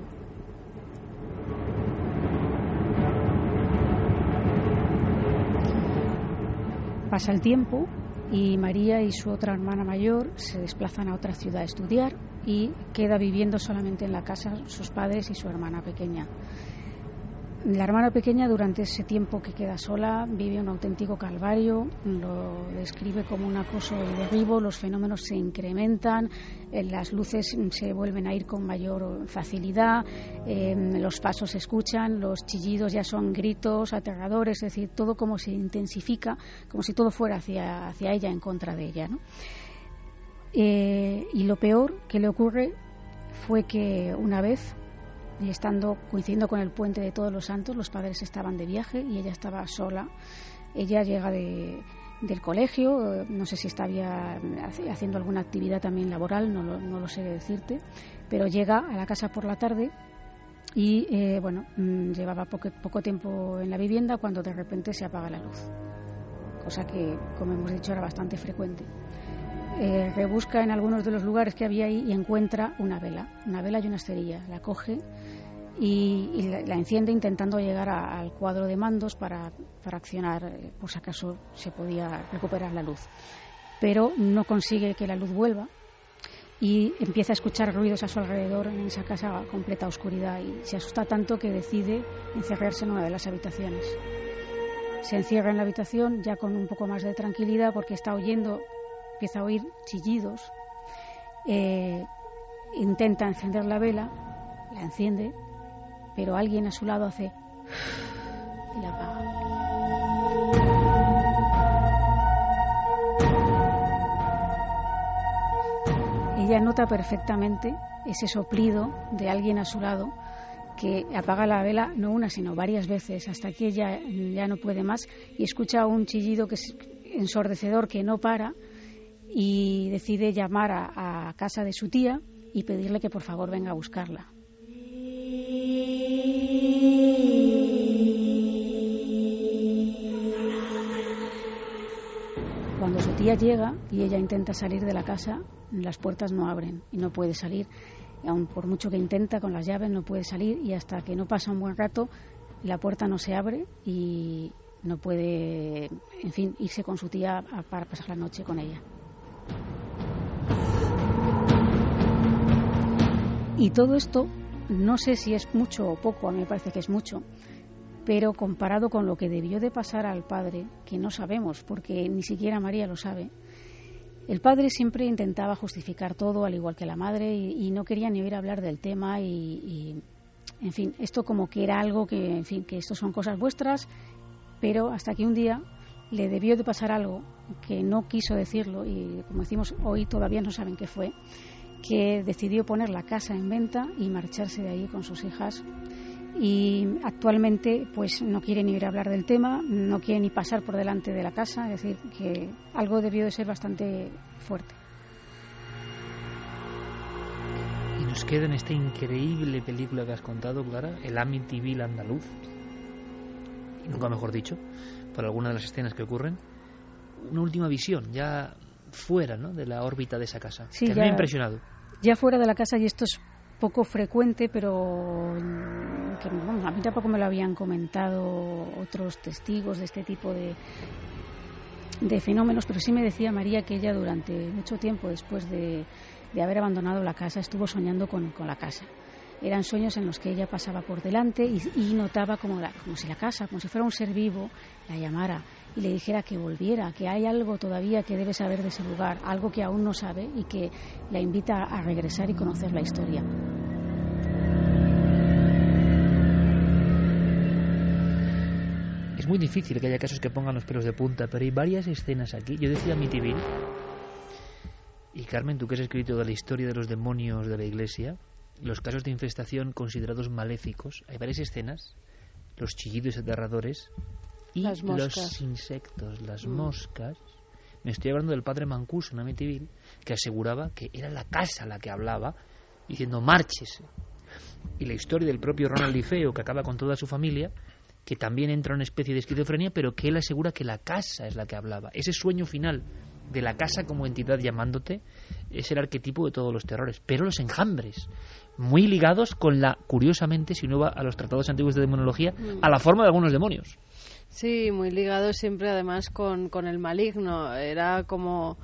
Pasa el tiempo y María y su otra hermana mayor se desplazan a otra ciudad a estudiar y queda viviendo solamente en la casa sus padres y su hermana pequeña. La hermana pequeña, durante ese tiempo que queda sola, vive un auténtico calvario, lo describe como un acoso y derribo, los fenómenos se incrementan, las luces se vuelven a ir con mayor facilidad, los pasos se escuchan, los chillidos ya son gritos aterradores, es decir, todo como se intensifica, como si todo fuera hacia ella, en contra de ella, ¿no? Y lo peor que le ocurre fue que una vez, y coincidiendo con el puente de Todos los Santos, los padres estaban de viaje y ella estaba sola. Ella llega del colegio, no sé si estaba haciendo alguna actividad también laboral, no lo sé decirte, pero llega a la casa por la tarde y llevaba poco tiempo en la vivienda cuando de repente se apaga la luz, cosa que, como hemos dicho, era bastante frecuente. Rebusca en algunos de los lugares que había ahí y encuentra una vela y una cerilla. La coge y la enciende intentando llegar al cuadro de mandos para accionar, por si acaso se podía recuperar la luz. Pero no consigue que la luz vuelva y empieza a escuchar ruidos a su alrededor en esa casa, completa oscuridad, y se asusta tanto que decide encerrarse en una de las habitaciones. Se encierra en la habitación ya con un poco más de tranquilidad porque empieza a oír chillidos, intenta encender la vela, la enciende, pero alguien a su lado hace y la apaga. Ella nota perfectamente ese soplido de alguien a su lado que apaga la vela no una sino varias veces hasta que ella ya no puede más y escucha un chillido que es ensordecedor que no para. Y decide llamar a casa de su tía y pedirle que por favor venga a buscarla. Cuando su tía llega y ella intenta salir de la casa, las puertas no abren y no puede salir. Y aun por mucho que intenta con las llaves no puede salir, y hasta que no pasa un buen rato la puerta no se abre y no puede, en fin, irse con su tía para pasar la noche con ella. Y todo esto, no sé si es mucho o poco, a mí me parece que es mucho, pero comparado con lo que debió de pasar al padre, que no sabemos, porque ni siquiera María lo sabe, el padre siempre intentaba justificar todo, al igual que la madre, y no quería ni oír hablar del tema, y en fin, esto como que era algo que, en fin, que esto son cosas vuestras, pero hasta que un día le debió de pasar algo que no quiso decirlo, y como decimos hoy todavía no saben qué fue, que decidió poner la casa en venta y marcharse de ahí con sus hijas, y actualmente pues no quiere ni ir a hablar del tema, no quiere ni pasar por delante de la casa, es decir, que algo debió de ser bastante fuerte. Y nos queda en esta increíble película que has contado, Clara, el Amityville andaluz, y nunca mejor dicho, por alguna de las escenas que ocurren, una última visión ya fuera, ¿no?, de la órbita de esa casa, sí, que me ha impresionado. Ya fuera de la casa, y esto es poco frecuente, pero que, bueno, a mí tampoco me lo habían comentado otros testigos de este tipo de fenómenos, pero sí me decía María que ella durante mucho tiempo después de haber abandonado la casa estuvo soñando con la casa. Eran sueños en los que ella pasaba por delante y notaba como si la casa, como si fuera un ser vivo, la llamara y le dijera que volviera, que hay algo todavía que debe saber de ese lugar, algo que aún no sabe, y que la invita a regresar y conocer la historia. Es muy difícil que haya casos que pongan los pelos de punta, pero hay varias escenas aquí. Yo decía Amityville, y Carmen, tú que has escrito de la historia de los demonios de la Iglesia, los casos de infestación considerados maléficos, hay varias escenas, los chillidos aterradores y los insectos, las moscas. Me estoy hablando del padre Mancuso en Amityville, que aseguraba que era la casa la que hablaba, diciendo márchese. y la historia del propio Ronald DeFeo, que acaba con toda su familia, que también entra en una especie de esquizofrenia, pero que él asegura que la casa es la que hablaba. Ese sueño final de la casa como entidad llamándote es el arquetipo de todos los terrores. Pero los enjambres, muy ligados con la, curiosamente, si uno va a los tratados antiguos de demonología, a la forma de algunos demonios. Sí, muy ligado siempre además con el maligno. Era como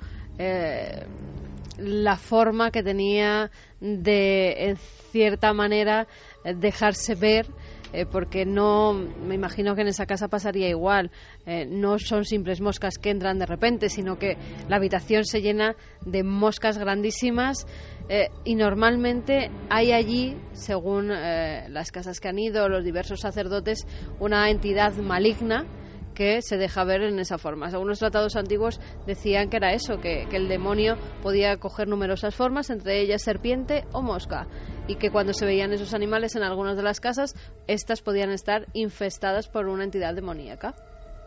la forma que tenía de, en cierta manera, dejarse ver, porque no, me imagino que en esa casa pasaría igual. No son simples moscas que entran de repente, sino que la habitación se llena de moscas grandísimas, y normalmente hay allí, según las casas que han ido, los diversos sacerdotes, una entidad maligna que se deja ver en esa forma. Según los tratados antiguos decían que era eso, que el demonio podía coger numerosas formas, entre ellas serpiente o mosca, y que cuando se veían esos animales en algunas de las casas, estas podían estar infestadas por una entidad demoníaca.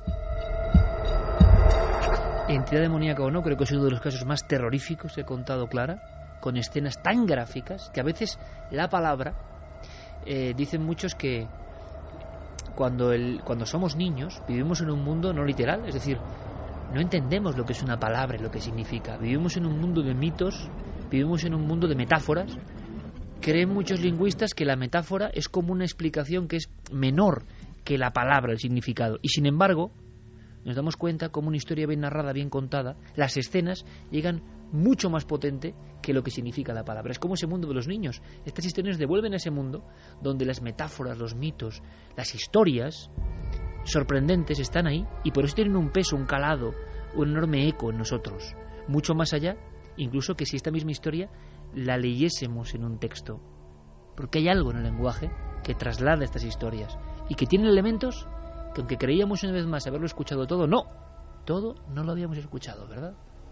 Entidad demoníaca o no, creo que es uno de los casos más terroríficos que he contado, Clara, con escenas tan gráficas que a veces la palabra, dicen muchos que cuando somos niños vivimos en un mundo no literal, es decir, no entendemos lo que es una palabra y lo que significa. Vivimos en un mundo de mitos, vivimos en un mundo de metáforas. Creen muchos lingüistas que la metáfora es como una explicación que es menor que la palabra, el significado. Y sin embargo, nos damos cuenta como una historia bien narrada, bien contada, las escenas llegan mucho más potente que lo que significa la palabra. Es como ese mundo de los niños. Estas historias devuelven a ese mundo donde las metáforas, los mitos, las historias sorprendentes están ahí, y por eso tienen un peso, un calado, un enorme eco en nosotros, mucho más allá incluso que si esta misma historia la leyésemos en un texto, porque hay algo en el lenguaje que traslada estas historias y que tiene elementos que, aunque creíamos una vez más haberlo escuchado todo no lo habíamos escuchado, ¿verdad?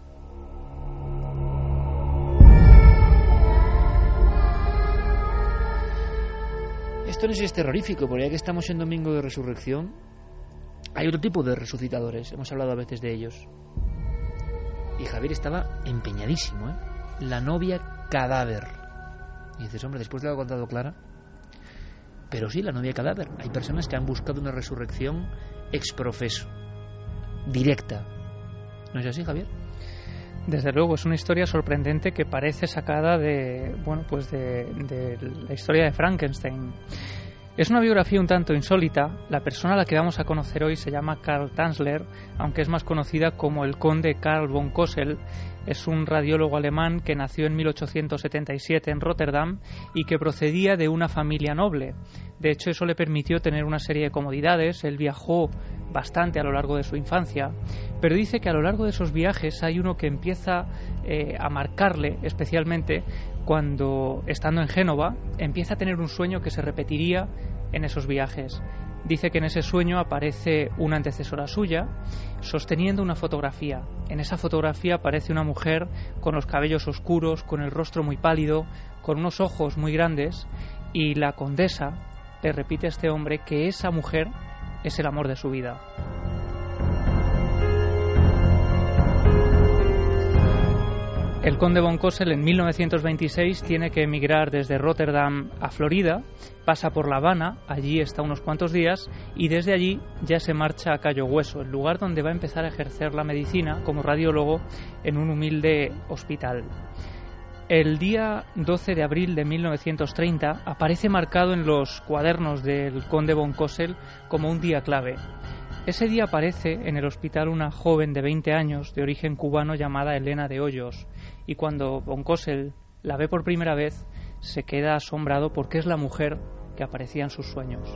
Esto no es terrorífico, porque ya que estamos en Domingo de Resurrección, hay otro tipo de resucitadores, hemos hablado a veces de ellos. Y Javier estaba empeñadísimo, la novia cadáver. Y dices, hombre, después de lo que ha contado Clara, pero sí, la novia cadáver. Hay personas que han buscado una resurrección ex profeso, directa. ¿No es así, Javier? Desde luego, es una historia sorprendente que parece sacada de la historia de Frankenstein. Es una biografía un tanto insólita. La persona a la que vamos a conocer hoy se llama Karl Tanzler, aunque es más conocida como el conde Karl von Cosel. Es un radiólogo alemán que nació en 1877 en Rotterdam y que procedía de una familia noble. De hecho, eso le permitió tener una serie de comodidades. Él viajó bastante a lo largo de su infancia, pero dice que a lo largo de esos viajes hay uno que empieza a marcarle especialmente cuando, estando en Génova, empieza a tener un sueño que se repetiría en esos viajes. Dice que en ese sueño aparece una antecesora suya sosteniendo una fotografía. En esa fotografía aparece una mujer con los cabellos oscuros, con el rostro muy pálido, con unos ojos muy grandes, y la condesa le repite a este hombre que esa mujer es el amor de su vida. El conde von Cosel en 1926 tiene que emigrar desde Rotterdam a Florida, pasa por La Habana, allí está unos cuantos días y desde allí ya se marcha a Cayo Hueso, el lugar donde va a empezar a ejercer la medicina como radiólogo en un humilde hospital. El día 12 de abril de 1930 aparece marcado en los cuadernos del conde von Cosel como un día clave. Ese día aparece en el hospital una joven de 20 años de origen cubano llamada Elena de Hoyos, y cuando von Cosel la ve por primera vez se queda asombrado porque es la mujer que aparecía en sus sueños.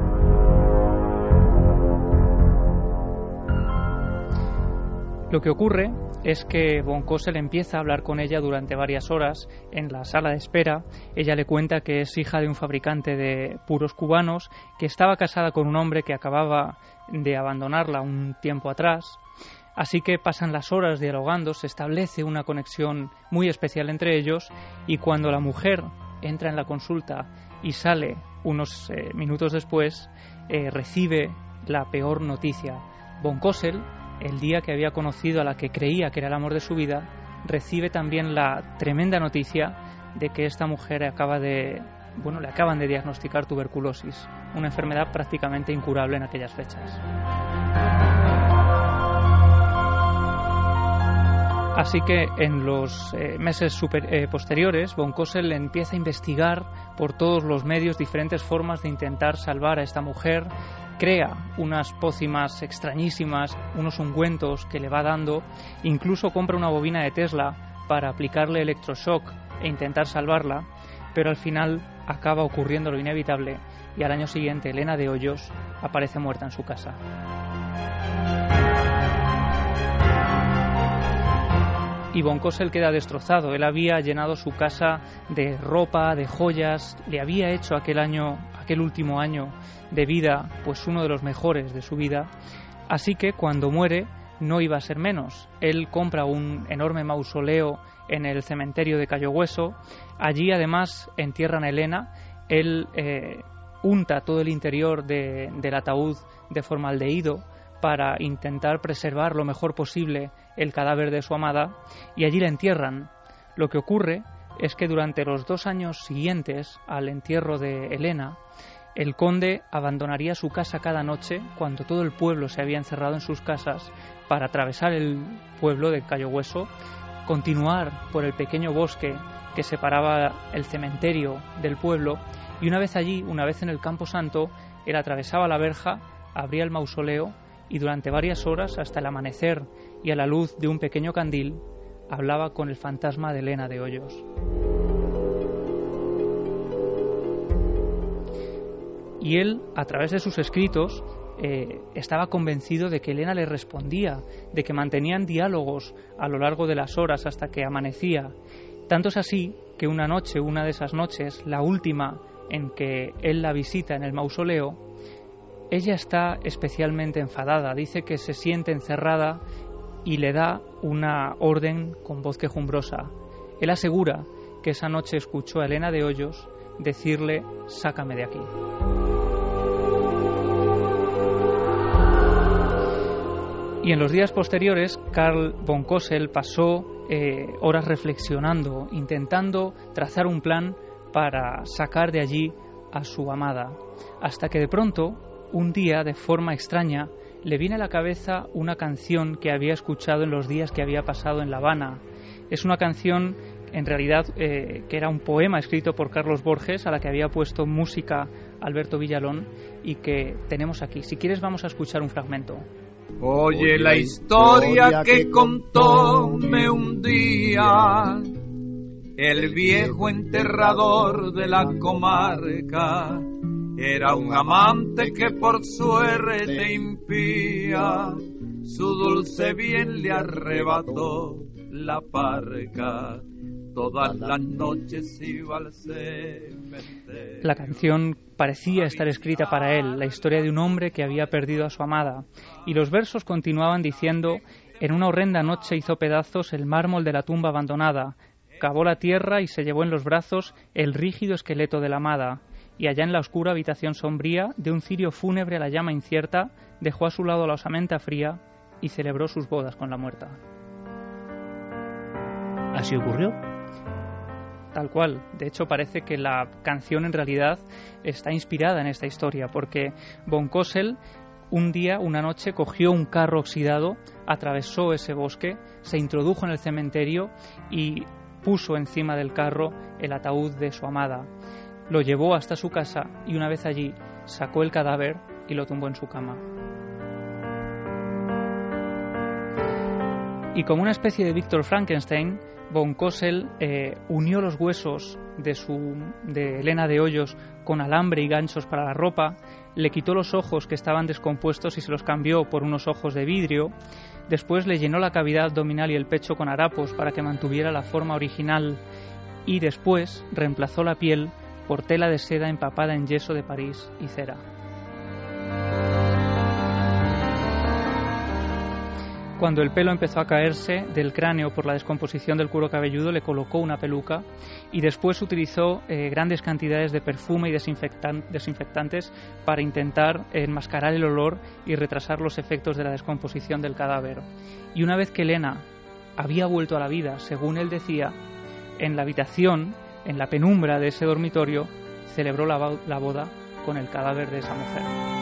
Lo que ocurre es que von Cosel empieza a hablar con ella durante varias horas en la sala de espera. Ella le cuenta que es hija de un fabricante de puros cubanos, que estaba casada con un hombre que acababa de abandonarla un tiempo atrás. Así que pasan las horas dialogando, se establece una conexión muy especial entre ellos, y cuando la mujer entra en la consulta y sale unos minutos después, recibe la peor noticia. Von Cosel, el día que había conocido a la que creía que era el amor de su vida, recibe también la tremenda noticia de que esta mujer acaba de bueno, le acaban de diagnosticar tuberculosis, una enfermedad prácticamente incurable en aquellas fechas. Así que en los meses posteriores, von Cosel empieza a investigar por todos los medios diferentes formas de intentar salvar a esta mujer, crea unas pócimas extrañísimas, unos ungüentos que le va dando, incluso compra una bobina de Tesla para aplicarle electroshock e intentar salvarla, pero al final acaba ocurriendo lo inevitable y al año siguiente Elena de Hoyos aparece muerta en su casa. Y von Cosel queda destrozado. Él había llenado su casa de ropa, de joyas, le había hecho aquel último año de vida, pues uno de los mejores de su vida. Así que cuando muere no iba a ser menos. Él compra un enorme mausoleo en el cementerio de Cayo Hueso. Allí además entierran a Elena. Él unta todo el interior del ataúd de formaldehído para intentar preservar lo mejor posible el cadáver de su amada, y allí la entierran. Lo que ocurre es que durante los 2 años siguientes al entierro de Elena, el conde abandonaría su casa cada noche cuando todo el pueblo se había encerrado en sus casas para atravesar el pueblo de Cayo Hueso, continuar por el pequeño bosque que separaba el cementerio del pueblo, y una vez allí, una vez en el Campo Santo, él atravesaba la verja, abría el mausoleo y durante varias horas, hasta el amanecer y a la luz de un pequeño candil, hablaba con el fantasma de Elena de Hoyos. Y él, a través de sus escritos, estaba convencido de que Elena le respondía, de que mantenían diálogos a lo largo de las horas hasta que amanecía. Tanto es así que una de esas noches, la última en que él la visita en el mausoleo, ella está especialmente enfadada, dice que se siente encerrada y le da una orden con voz quejumbrosa. Él asegura que esa noche escuchó a Elena de Hoyos decirle: «Sácame de aquí». Y en los días posteriores, Carl von Cosel pasó horas reflexionando, intentando trazar un plan para sacar de allí a su amada, hasta que de pronto, un día, de forma extraña, le viene a la cabeza una canción que había escuchado en los días que había pasado en La Habana. Es una canción, en realidad, que era un poema escrito por Carlos Borges, a la que había puesto música Alberto Villalón, y que tenemos aquí. Si quieres, vamos a escuchar un fragmento. Oye la historia que contóme un día el viejo enterrador de la comarca. Era un amante que por suerte impía su dulce bien le arrebató la parca. Todas las noches iba al cementerio. La canción parecía estar escrita para él, la historia de un hombre que había perdido a su amada, y los versos continuaban diciendo: en una horrenda noche hizo pedazos el mármol de la tumba abandonada, cavó la tierra y se llevó en los brazos el rígido esqueleto de la amada, y allá en la oscura habitación sombría de un cirio fúnebre a la llama incierta dejó a su lado la osamenta fría y celebró sus bodas con la muerta. ¿Así ocurrió? Tal cual. De hecho, parece que la canción en realidad está inspirada en esta historia, porque von Cosel un día, una noche, cogió un carro oxidado, atravesó ese bosque, se introdujo en el cementerio y puso encima del carro el ataúd de su amada. Lo llevó hasta su casa y una vez allí sacó el cadáver y lo tumbó en su cama. Y como una especie de Víctor Frankenstein, von Cosel unió los huesos de Elena de Hoyos con alambre y ganchos para la ropa, le quitó los ojos que estaban descompuestos y se los cambió por unos ojos de vidrio, después le llenó la cavidad abdominal y el pecho con harapos para que mantuviera la forma original y después reemplazó la piel por tela de seda empapada en yeso de París y cera. Cuando el pelo empezó a caerse del cráneo por la descomposición del cuero cabelludo, le colocó una peluca y después utilizó grandes cantidades de perfume y desinfectantes para intentar enmascarar el olor y retrasar los efectos de la descomposición del cadáver. Y una vez que Elena había vuelto a la vida, según él decía, en la habitación, en la penumbra de ese dormitorio, celebró la boda con el cadáver de esa mujer.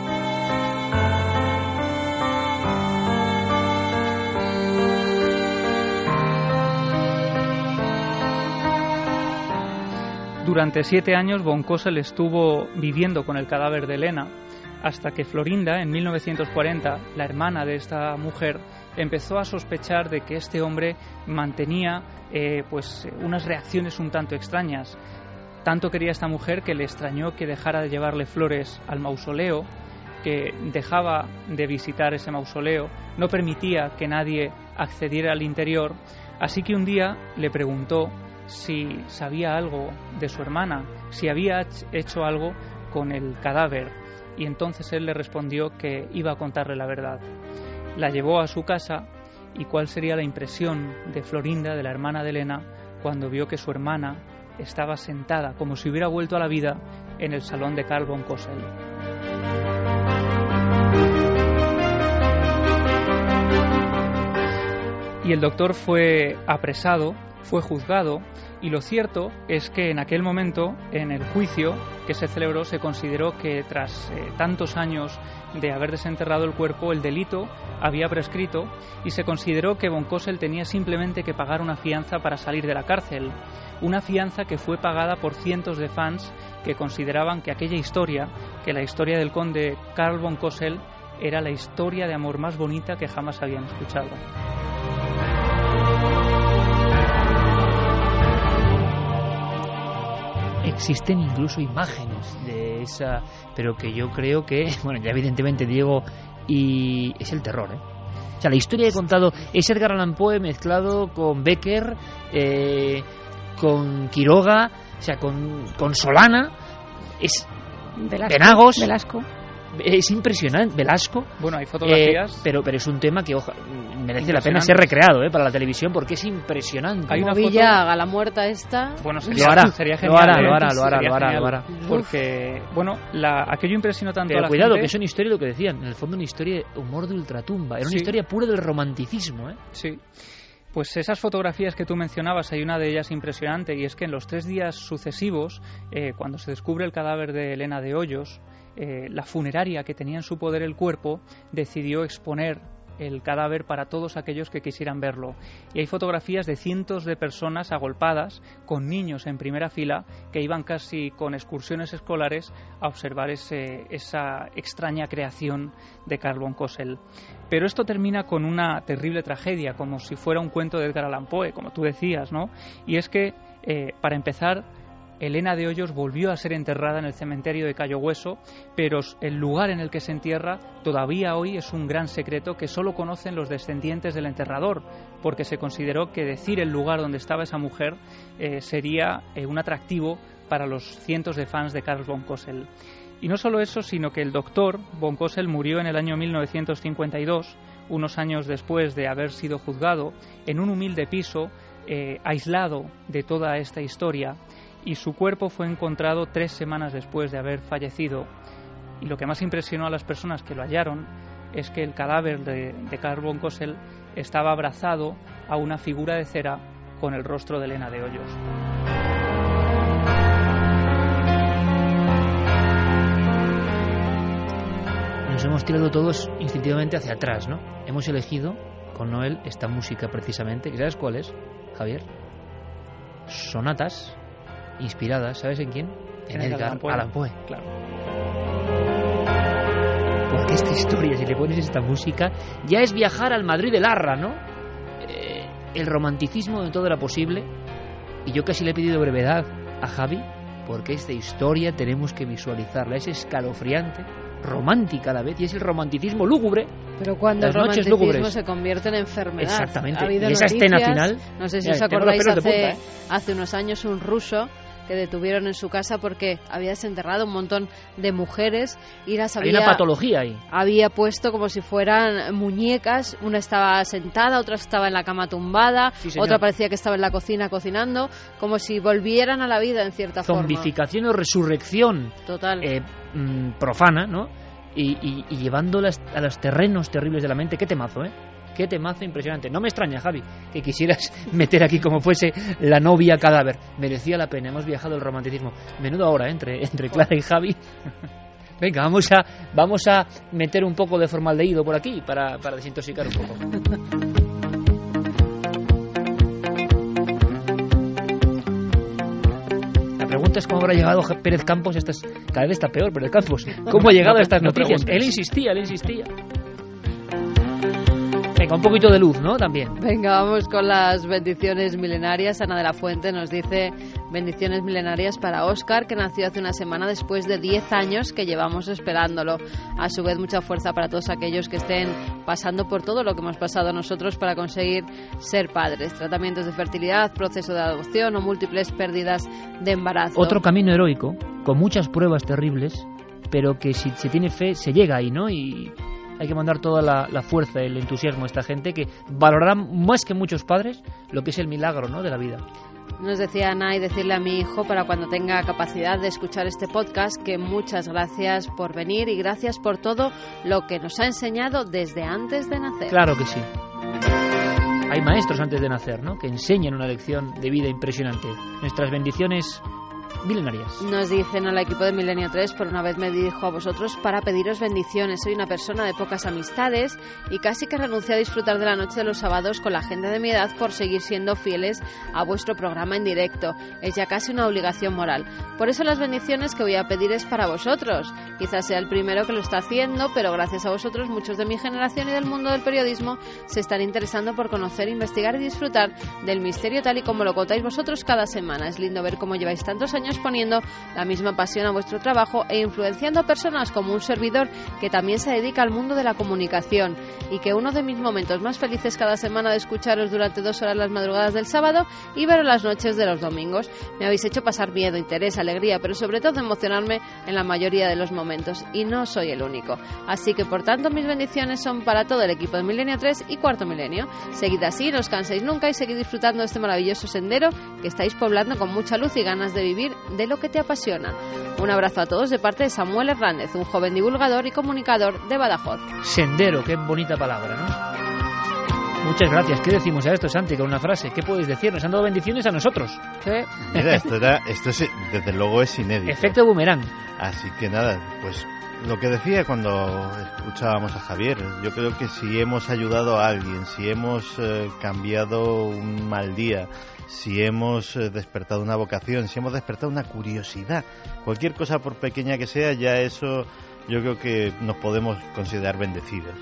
Durante 7 años von Cosel estuvo viviendo con el cadáver de Elena, hasta que Florinda, en 1940, la hermana de esta mujer, empezó a sospechar de que este hombre mantenía unas reacciones un tanto extrañas. Tanto quería esta mujer que le extrañó que dejara de llevarle flores al mausoleo, que dejaba de visitar ese mausoleo, no permitía que nadie accediera al interior, así que un día le preguntó si sabía algo de su hermana, si había hecho algo con el cadáver, y entonces él le respondió que iba a contarle la verdad. La llevó a su casa, y cuál sería la impresión de Florinda, de la hermana de Elena, cuando vio que su hermana estaba sentada como si hubiera vuelto a la vida en el salón de Carl von Cosel. Y el doctor fue apresado, fue juzgado, y lo cierto es que en aquel momento, en el juicio que se celebró, se consideró que tras tantos años de haber desenterrado el cuerpo, el delito había prescrito, y se consideró que von Cosel tenía simplemente que pagar una fianza para salir de la cárcel. Una fianza que fue pagada por cientos de fans que consideraban que aquella historia, que la historia del conde Carl von Cosel, era la historia de amor más bonita que jamás habían escuchado. Existen incluso imágenes de esa, pero que yo creo que, bueno, ya evidentemente Diego, y es el terror, ¿eh? O sea, la historia que he contado es Edgar Allan Poe mezclado con Becker, con Quiroga, o sea, con Solana, es Velasco. Es impresionante, Velasco. Bueno, hay fotografías. Pero es un tema que merece la pena ser recreado para la televisión, porque es impresionante. Hay una Villa haga la muerta esta. Bueno, sería genial. Lo hará. Porque, bueno, aquello impresionó tanto pero a la cuidado, gente. que es una historia, lo que decían, en el fondo una historia de humor de ultratumba. Era una historia pura del romanticismo, ¿eh? Sí. Pues esas fotografías que tú mencionabas, hay una de ellas impresionante, y es que en los 3 días sucesivos, cuando se descubre el cadáver de Elena de Hoyos, la funeraria que tenía en su poder el cuerpo decidió exponer el cadáver para todos aquellos que quisieran verlo. Y hay fotografías de cientos de personas agolpadas, con niños en primera fila, que iban casi con excursiones escolares a observar esa extraña creación de Carl von Cosel. Pero esto termina con una terrible tragedia, como si fuera un cuento de Edgar Allan Poe, como tú decías, ¿no? Y es que, para empezar, Elena de Hoyos volvió a ser enterrada en el cementerio de Cayo Hueso, pero el lugar en el que se entierra todavía hoy es un gran secreto que solo conocen los descendientes del enterrador, porque se consideró que decir el lugar donde estaba esa mujer sería un atractivo para los cientos de fans de Carl von Cosel. Y no solo eso, sino que el doctor von Cosel murió en el año 1952, unos años después de haber sido juzgado, en un humilde piso, aislado de toda esta historia, y su cuerpo fue encontrado 3 semanas después de haber fallecido. Y lo que más impresionó a las personas que lo hallaron es que el cadáver de Carl von Cosel estaba abrazado a una figura de cera con el rostro de Elena de Hoyos. Nos hemos tirado todos instintivamente hacia atrás, ¿no? Hemos elegido con Noel esta música precisamente, ¿y sabes cuál es, Javier? Sonatas inspiradas, ¿sabes en quién? En Edgar Allan Poe. Claro. Porque esta historia, si le pones esta música, ya es viajar al Madrid de Larra, ¿no? El romanticismo de todo era posible, y yo casi le he pedido brevedad a Javi, porque esta historia tenemos que visualizarla. Es escalofriante, romántica a la vez, y es el romanticismo lúgubre. Pero cuando el romanticismo se convierte en enfermedad. Exactamente. Y esa escena final, no sé si os acordáis, hace unos años, un ruso que detuvieron en su casa porque había desenterrado un montón de mujeres y las había... Hay una patología ahí. Había puesto como si fueran muñecas, una estaba sentada, otra estaba en la cama tumbada, otra parecía que estaba en la cocina cocinando, como si volvieran a la vida en cierta forma. Zombificación o resurrección total, profana, ¿no? Y llevándolas a los terrenos terribles de la mente. Qué temazo, ¿eh? Qué temazo impresionante. No me extraña, Javi, que quisieras meter aquí como fuese la novia cadáver. Merecía la pena, hemos viajado el romanticismo. Menudo ahora, entre Clara y Javi. Venga, vamos a meter un poco de formaldehído por aquí para desintoxicar un poco. La pregunta es cómo habrá llegado Pérez Campos. Cada vez está peor, Pérez Campos. ¿Cómo ha llegado a estas noticias? Él insistía. Venga, un poquito de luz, ¿no? También. Venga, vamos con las bendiciones milenarias. Ana de la Fuente nos dice: bendiciones milenarias para Óscar, que nació hace una semana después de 10 años que llevamos esperándolo. A su vez, mucha fuerza para todos aquellos que estén pasando por todo lo que hemos pasado nosotros para conseguir ser padres. Tratamientos de fertilidad, proceso de adopción o múltiples pérdidas de embarazo. Otro camino heroico, con muchas pruebas terribles, pero que si se tiene fe se llega ahí, ¿no? Y hay que mandar toda la fuerza, el entusiasmo a esta gente que valorará más que muchos padres lo que es el milagro, ¿no?, de la vida. Nos decía Ana, y decirle a mi hijo, para cuando tenga capacidad de escuchar este podcast, que muchas gracias por venir y gracias por todo lo que nos ha enseñado desde antes de nacer. Claro que sí. Hay maestros antes de nacer, ¿no?, que enseñan una lección de vida impresionante. Nuestras bendiciones milenarias. Nos dicen al equipo de Milenio 3: por una vez me dirijo a vosotros para pediros bendiciones. Soy una persona de pocas amistades y casi que renuncié a disfrutar de la noche de los sábados con la gente de mi edad por seguir siendo fieles a vuestro programa en directo. Es ya casi una obligación moral. Por eso las bendiciones que voy a pedir es para vosotros. Quizás sea el primero que lo está haciendo, pero gracias a vosotros muchos de mi generación y del mundo del periodismo se están interesando por conocer, investigar y disfrutar del misterio tal y como lo contáis vosotros cada semana. Es lindo ver cómo lleváis tantos años poniendo la misma pasión a vuestro trabajo e influenciando a personas como un servidor que también se dedica al mundo de la comunicación, y que uno de mis momentos más felices cada semana de escucharos durante 2 horas las madrugadas del sábado y veros las noches de los domingos. Me habéis hecho pasar miedo, interés, alegría, pero sobre todo emocionarme en la mayoría de los momentos, y no soy el único. Así que por tanto mis bendiciones son para todo el equipo de Milenio 3 y Cuarto Milenio. Seguid así, no os canséis nunca y seguid disfrutando de este maravilloso sendero que estáis poblando con mucha luz y ganas de vivir de lo que te apasiona. Un abrazo a todos de parte de Samuel Hernández, un joven divulgador y comunicador de Badajoz. Sendero, qué bonita palabra, ¿no? Muchas gracias. ¿Qué decimos a esto, Santi, con una frase? ¿Qué podéis decir? Nos han dado bendiciones a nosotros. ¿Sí? Mira, esto es, desde luego es inédito. Efecto boomerang. Así que nada, pues lo que decía cuando escuchábamos a Javier, yo creo que si hemos ayudado a alguien, si hemos cambiado un mal día, si hemos despertado una vocación, si hemos despertado una curiosidad, cualquier cosa por pequeña que sea, ya eso yo creo que nos podemos considerar bendecidos.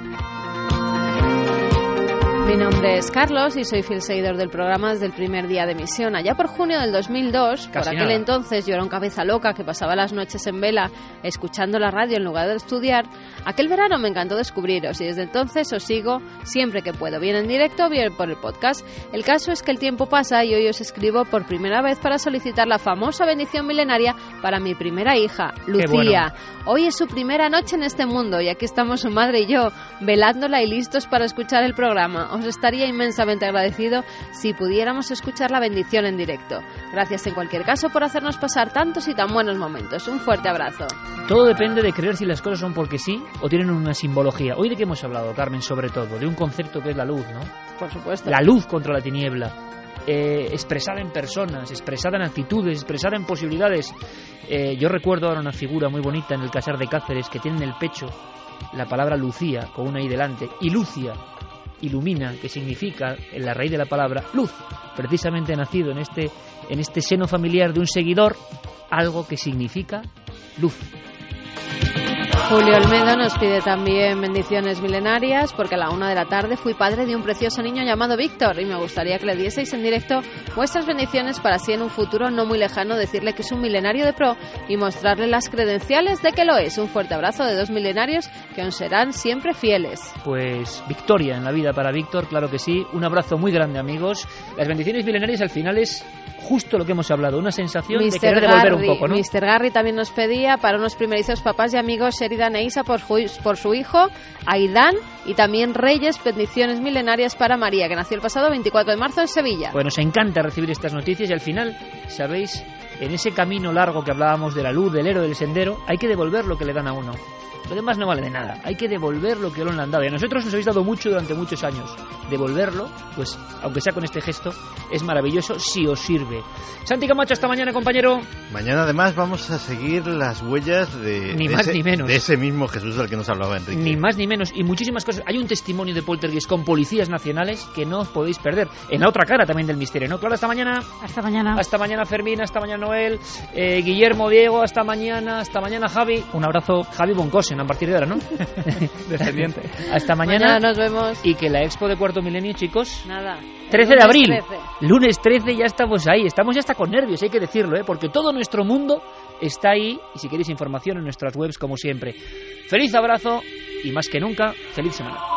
Mi nombre es Carlos y soy fiel seguidor del programa desde el primer día de emisión. Allá por junio del 2002, por aquel entonces yo era un cabeza loca que pasaba las noches en vela escuchando la radio en lugar de estudiar. Aquel verano me encantó descubriros y desde entonces os sigo siempre que puedo, bien en directo, bien por el podcast. El caso es que el tiempo pasa y hoy os escribo por primera vez para solicitar la famosa bendición milenaria para mi primera hija, Lucía. Bueno. Hoy es su primera noche en este mundo y aquí estamos su madre y yo, velándola y listos para escuchar el programa. Os estaría inmensamente agradecido si pudiéramos escuchar la bendición en directo. Gracias en cualquier caso por hacernos pasar tantos y tan buenos momentos. Un fuerte abrazo. Todo depende de creer si las cosas son porque sí o tienen una simbología. Hoy de qué hemos hablado, Carmen, sobre todo, de un concepto que es la luz, ¿no? Por supuesto. La luz contra la tiniebla. Expresada en personas, expresada en actitudes, expresada en posibilidades. Yo recuerdo ahora una figura muy bonita en el Casar de Cáceres que tiene en el pecho la palabra Lucía con una I delante, y Lucia ilumina, que significa en la raíz de la palabra luz, precisamente nacido en este seno familiar de un seguidor, algo que significa luz. Julio Olmedo nos pide también bendiciones milenarias porque a la 1 de la tarde fui padre de un precioso niño llamado Víctor y me gustaría que le dieseis en directo vuestras bendiciones para así en un futuro no muy lejano decirle que es un milenario de pro y mostrarle las credenciales de que lo es. Un fuerte abrazo de 2 milenarios que os serán siempre fieles. Pues victoria en la vida para Víctor, claro que sí. Un abrazo muy grande, amigos. Las bendiciones milenarias al final es justo lo que hemos hablado, una sensación de querer devolver un poco, ¿no? Mr. Garry también nos pedía para unos primerizos papás y amigos Sheridan e Isa por su hijo Aidan, y también Reyes, bendiciones milenarias para María, que nació el pasado 24 de marzo en Sevilla. Pues nos encanta recibir estas noticias y al final, sabéis, en ese camino largo que hablábamos de la luz, del héroe, del sendero, hay que devolver lo que le dan a uno. Lo demás no vale de nada. Hay que devolver lo que os han dado. Y a nosotros nos habéis dado mucho durante muchos años. Devolverlo, pues, aunque sea con este gesto, es maravilloso si os sirve. Santi Camacho, hasta mañana, compañero. Mañana, además, vamos a seguir las huellas de ese mismo Jesús del que nos hablaba Enrique. Ni más ni menos. Y muchísimas cosas. Hay un testimonio de poltergeist con policías nacionales que no os podéis perder. En la otra cara también del misterio, ¿no? Claro, hasta mañana. Hasta mañana. Hasta mañana, Fermín. Hasta mañana, Noel. Guillermo, Diego, hasta mañana. Hasta mañana, Javi. Un abrazo. Javi Boncosen, a partir de ahora, ¿no? Descendiente. Hasta mañana. Nos vemos. Y que la expo de Cuarto Milenio, chicos. Nada. 13 de abril. 13. Lunes 13 ya estamos ahí. Estamos ya hasta con nervios, hay que decirlo, porque todo nuestro mundo está ahí. Y si queréis información en nuestras webs, como siempre. Feliz abrazo y más que nunca, feliz semana.